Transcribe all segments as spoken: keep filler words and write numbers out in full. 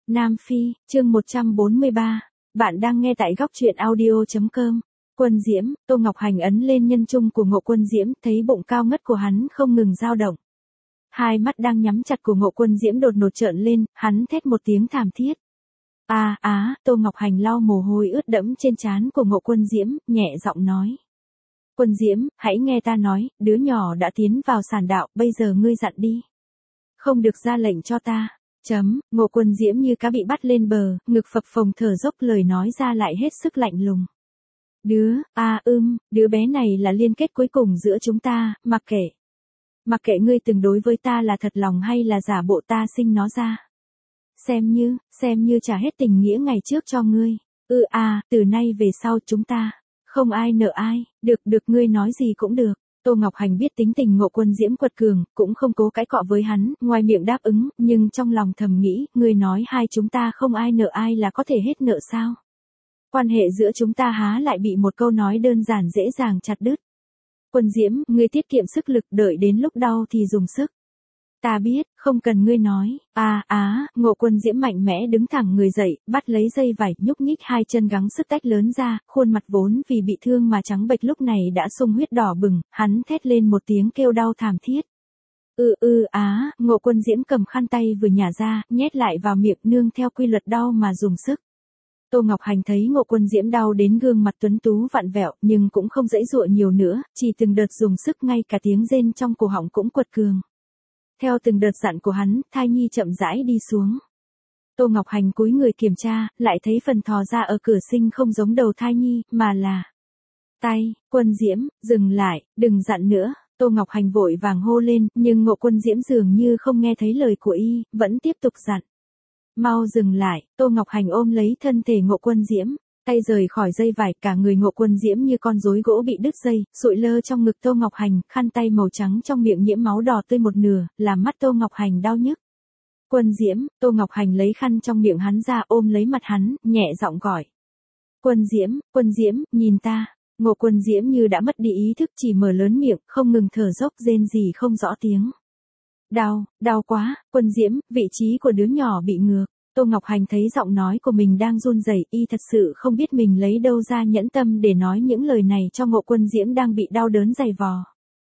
Nam Phi, chương một trăm bốn mươi ba. Bạn đang nghe tại góc truyện audio chấm com. Quân Diễm, Tô Ngọc Hành ấn lên nhân trung của Ngộ Quân Diễm, thấy bụng cao ngất của hắn không ngừng dao động. Hai mắt đang nhắm chặt của Ngộ Quân Diễm đột ngột trợn lên, hắn thét một tiếng thảm thiết. À á, Tô Ngọc Hành lau mồ hôi ướt đẫm trên trán của Ngộ Quân Diễm, nhẹ giọng nói. Quân Diễm, hãy nghe ta nói, đứa nhỏ đã tiến vào sản đạo, bây giờ ngươi dặn đi. Không được ra lệnh cho ta. Chấm, Ngộ Quân Diễm như cá bị bắt lên bờ, ngực phập phồng thở dốc, lời nói ra lại hết sức lạnh lùng. Đứa, a ưm, đứa bé này là liên kết cuối cùng giữa chúng ta, mặc kệ. Mặc kệ ngươi từng đối với ta là thật lòng hay là giả bộ, ta sinh nó ra. Xem như, xem như trả hết tình nghĩa ngày trước cho ngươi. Ừ à, từ nay về sau chúng ta, không ai nợ ai, được được ngươi nói gì cũng được. Tô Ngọc Hành biết tính tình Ngộ Quân Diễm quật cường, cũng không cố cãi cọ với hắn, ngoài miệng đáp ứng, nhưng trong lòng thầm nghĩ, ngươi nói hai chúng ta không ai nợ ai là có thể hết nợ sao? Quan hệ giữa chúng ta há lại bị một câu nói đơn giản dễ dàng chặt đứt. Quân Diễm, ngươi tiết kiệm sức lực, đợi đến lúc đau thì dùng sức. Ta biết, không cần ngươi nói. À á, Ngộ Quân Diễm mạnh mẽ đứng thẳng người dậy, bắt lấy dây vải, nhúc nhích hai chân gắng sức tách lớn ra, khuôn mặt vốn vì bị thương mà trắng bệch lúc này đã sung huyết đỏ bừng, hắn thét lên một tiếng kêu đau thảm thiết. Ừ ừ á, Ngộ Quân Diễm cầm khăn tay vừa nhả ra, nhét lại vào miệng, nương theo quy luật đau mà dùng sức. Tô Ngọc Hành thấy Ngộ Quân Diễm đau đến gương mặt tuấn tú vặn vẹo, nhưng cũng không giãy giụa nhiều nữa, chỉ từng đợt dùng sức, ngay cả tiếng rên trong cổ họng cũng quật cường. Theo từng đợt dặn của hắn, thai nhi chậm rãi đi xuống. Tô Ngọc Hành cúi người kiểm tra, lại thấy phần thò ra ở cửa sinh không giống đầu thai nhi, mà là tay. Quân Diễm, dừng lại, đừng dặn nữa. Tô Ngọc Hành vội vàng hô lên, nhưng Ngộ Quân Diễm dường như không nghe thấy lời của y, vẫn tiếp tục dặn. Mau dừng lại. Tô Ngọc Hành ôm lấy thân thể Ngộ Quân Diễm, tay rời khỏi dây vải, cả người Ngộ Quân Diễm như con rối gỗ bị đứt dây, sụi lơ trong ngực Tô Ngọc Hành, khăn tay màu trắng trong miệng nhiễm máu đỏ tươi một nửa, làm mắt Tô Ngọc Hành đau nhức. Quân Diễm, Tô Ngọc Hành lấy khăn trong miệng hắn ra, ôm lấy mặt hắn, nhẹ giọng gọi. Quân Diễm, Quân Diễm, nhìn ta. Ngộ Quân Diễm như đã mất đi ý thức, chỉ mở lớn miệng, không ngừng thở dốc, rên rỉ không rõ tiếng. Đau, đau quá. Quân Diễm, vị trí của đứa nhỏ bị ngược. Tô Ngọc Hành thấy giọng nói của mình đang run rẩy, y thật sự không biết mình lấy đâu ra nhẫn tâm để nói những lời này cho Ngộ Quân Diễm đang bị đau đớn dày vò.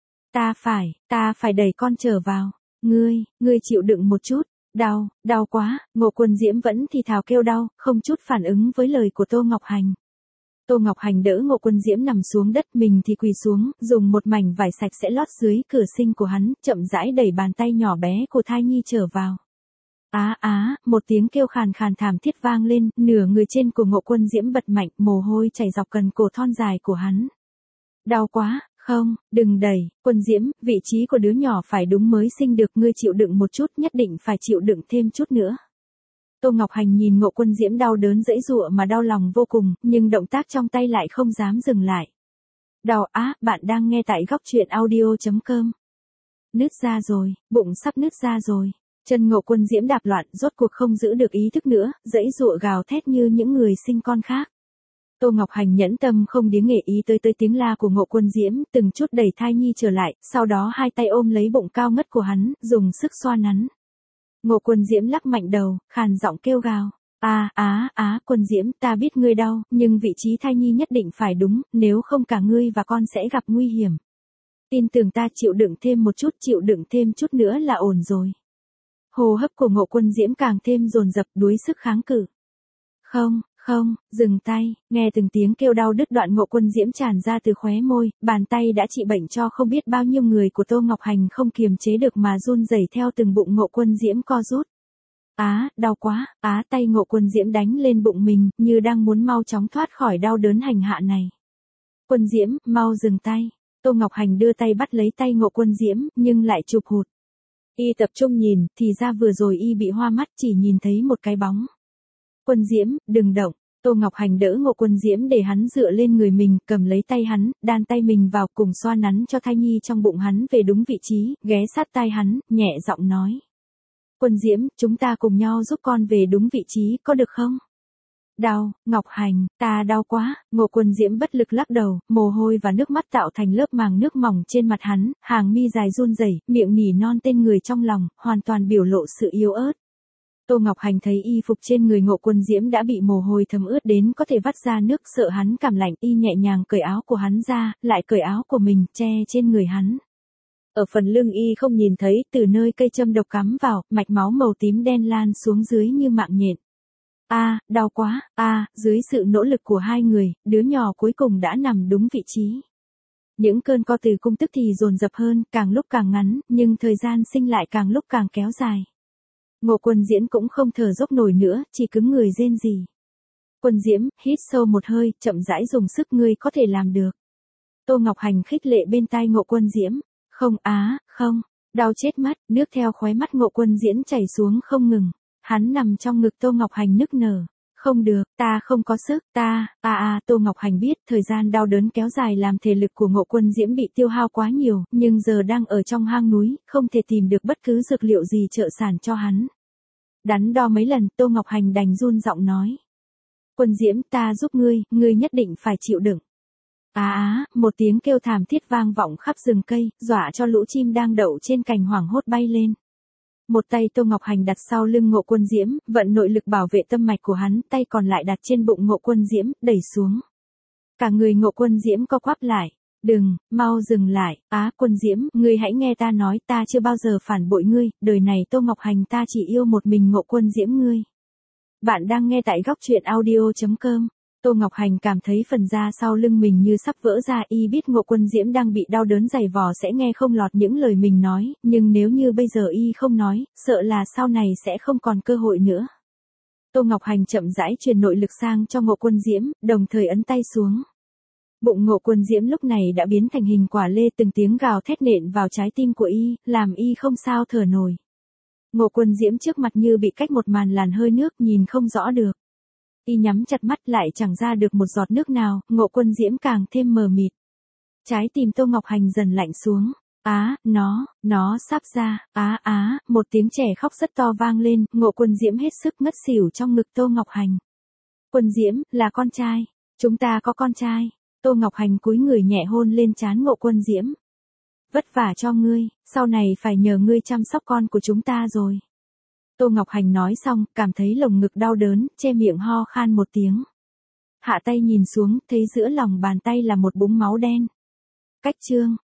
Ta phải, ta phải đẩy con trở vào. Ngươi, ngươi chịu đựng một chút. Đau, đau quá. Ngộ Quân Diễm vẫn thì thào kêu đau, không chút phản ứng với lời của Tô Ngọc Hành. Tô Ngọc Hành đỡ Ngộ Quân Diễm nằm xuống đất, mình thì quỳ xuống, dùng một mảnh vải sạch sẽ lót dưới cửa sinh của hắn, chậm rãi đẩy bàn tay nhỏ bé của thai nhi trở vào. Á á, một tiếng kêu khàn khàn thảm thiết vang lên, nửa người trên của Ngộ Quân Diễm bật mạnh, mồ hôi chảy dọc cần cổ thon dài của hắn. Đau quá, không, đừng đẩy. Quân Diễm, vị trí của đứa nhỏ phải đúng mới sinh được, ngươi chịu đựng một chút, nhất định phải chịu đựng thêm chút nữa. Tô Ngọc Hành nhìn Ngộ Quân Diễm đau đớn dãy giụa mà đau lòng vô cùng, nhưng động tác trong tay lại không dám dừng lại. Đau á, bạn đang nghe tại góc truyện audio chấm com. Nứt ra rồi, bụng sắp nứt ra rồi. Chân Ngộ Quân Diễm đạp loạn, rốt cuộc không giữ được ý thức nữa, dãy giụa gào thét như những người sinh con khác. Tô Ngọc Hành nhẫn tâm không điếng nghệ ý tới tới tiếng la của Ngộ Quân Diễm, từng chút đẩy thai nhi trở lại, sau đó hai tay ôm lấy bụng cao ngất của hắn, dùng sức xoa nắn. Ngộ Quân Diễm lắc mạnh đầu, khàn giọng kêu gào. À á á, Quân Diễm, ta biết ngươi đau, nhưng vị trí thai nhi nhất định phải đúng, nếu không cả ngươi và con sẽ gặp nguy hiểm. Tin tưởng ta, chịu đựng thêm một chút, chịu đựng thêm chút nữa là ổn rồi. Hô hấp của Ngộ Quân Diễm càng thêm dồn dập, đuối sức kháng cự. Không, không, dừng tay. Nghe từng tiếng kêu đau đứt đoạn Ngộ Quân Diễm tràn ra từ khóe môi, bàn tay đã trị bệnh cho không biết bao nhiêu người của Tô Ngọc Hành không kiềm chế được mà run rẩy theo từng bụng Ngộ Quân Diễm co rút. Á, đau quá. Á, tay Ngộ Quân Diễm đánh lên bụng mình, như đang muốn mau chóng thoát khỏi đau đớn hành hạ này. Quân Diễm, mau dừng tay. Tô Ngọc Hành đưa tay bắt lấy tay Ngộ Quân Diễm, nhưng lại chụp hụt. Y tập trung nhìn, thì ra vừa rồi y bị hoa mắt, chỉ nhìn thấy một cái bóng. Quân Diễm, đừng động. Tô Ngọc Hành đỡ Ngộ Quân Diễm để hắn dựa lên người mình, cầm lấy tay hắn, đan tay mình vào, cùng xoa nắn cho thai nhi trong bụng hắn về đúng vị trí, ghé sát tai hắn, nhẹ giọng nói. Quân Diễm, chúng ta cùng nhau giúp con về đúng vị trí, có được không? Đau, Ngọc Hành, ta đau quá. Ngộ Quân Diễm bất lực lắc đầu, mồ hôi và nước mắt tạo thành lớp màng nước mỏng trên mặt hắn, hàng mi dài run rẩy, miệng nỉ non tên người trong lòng, hoàn toàn biểu lộ sự yếu ớt. Tô Ngọc Hành thấy y phục trên người Ngộ Quân Diễm đã bị mồ hôi thấm ướt đến có thể vắt ra nước, sợ hắn cảm lạnh, y nhẹ nhàng cởi áo của hắn ra, lại cởi áo của mình, che trên người hắn. Ở phần lưng y không nhìn thấy, từ nơi cây châm độc cắm vào, mạch máu màu tím đen lan xuống dưới như mạng nhện. A, à, đau quá, a, à, dưới sự nỗ lực của hai người, đứa nhỏ cuối cùng đã nằm đúng vị trí. Những cơn co từ cung tức thì dồn dập hơn, càng lúc càng ngắn, nhưng thời gian sinh lại càng lúc càng kéo dài. Ngộ Quân Diễm cũng không thở dốc nổi nữa, chỉ cứng người rên rỉ. Quân Diễm, hít sâu một hơi, chậm rãi dùng sức, ngươi có thể làm được. Tô Ngọc Hành khích lệ bên tai Ngộ Quân Diễm. Không á, không, đau chết mất, nước theo khóe mắt Ngộ Quân Diễm chảy xuống không ngừng. Hắn nằm trong ngực Tô Ngọc Hành nức nở. Không được, ta không có sức, ta, a a, Tô Ngọc Hành biết thời gian đau đớn kéo dài làm thể lực của Ngộ Quân Diễm bị tiêu hao quá nhiều, nhưng giờ đang ở trong hang núi, không thể tìm được bất cứ dược liệu gì trợ sản cho hắn. Đắn đo mấy lần, Tô Ngọc Hành đành run giọng nói. Quân Diễm, ta giúp ngươi, ngươi nhất định phải chịu đựng. Á á, một tiếng kêu thảm thiết vang vọng khắp rừng cây, dọa cho lũ chim đang đậu trên cành hoảng hốt bay lên. Một tay Tô Ngọc Hành đặt sau lưng Ngộ Quân Diễm, vận nội lực bảo vệ tâm mạch của hắn, tay còn lại đặt trên bụng Ngộ Quân Diễm, đẩy xuống. Cả người Ngộ Quân Diễm co quắp lại. Đừng, mau dừng lại, Á Quân Diễm, ngươi hãy nghe ta nói, ta chưa bao giờ phản bội ngươi, đời này Tô Ngọc Hành ta chỉ yêu một mình Ngộ Quân Diễm ngươi. Bạn đang nghe tại góc truyện audio chấm com. Tô Ngọc Hành cảm thấy phần da sau lưng mình như sắp vỡ ra, y biết Ngộ Quân Diễm đang bị đau đớn dày vò sẽ nghe không lọt những lời mình nói, nhưng nếu như bây giờ y không nói, sợ là sau này sẽ không còn cơ hội nữa. Tô Ngọc Hành chậm rãi truyền nội lực sang cho Ngộ Quân Diễm, đồng thời ấn tay xuống. Bụng Ngộ Quân Diễm lúc này đã biến thành hình quả lê, từng tiếng gào thét nện vào trái tim của y, làm y không sao thở nổi. Ngộ Quân Diễm trước mặt như bị cách một màn làn hơi nước, nhìn không rõ được. Y nhắm chặt mắt lại chẳng ra được một giọt nước nào, Ngộ Quân Diễm càng thêm mờ mịt. Trái tim Tô Ngọc Hành dần lạnh xuống. Á, nó, nó sắp ra, á á, một tiếng trẻ khóc rất to vang lên, Ngộ Quân Diễm hết sức ngất xỉu trong ngực Tô Ngọc Hành. Quân Diễm, là con trai, chúng ta có con trai. Tô Ngọc Hành cúi người nhẹ hôn lên trán Ngộ Quân Diễm. Vất vả cho ngươi, sau này phải nhờ ngươi chăm sóc con của chúng ta rồi. Tô Ngọc Hành nói xong, cảm thấy lồng ngực đau đớn, che miệng ho khan một tiếng. Hạ tay nhìn xuống, thấy giữa lòng bàn tay là một búng máu đen. Cách chương.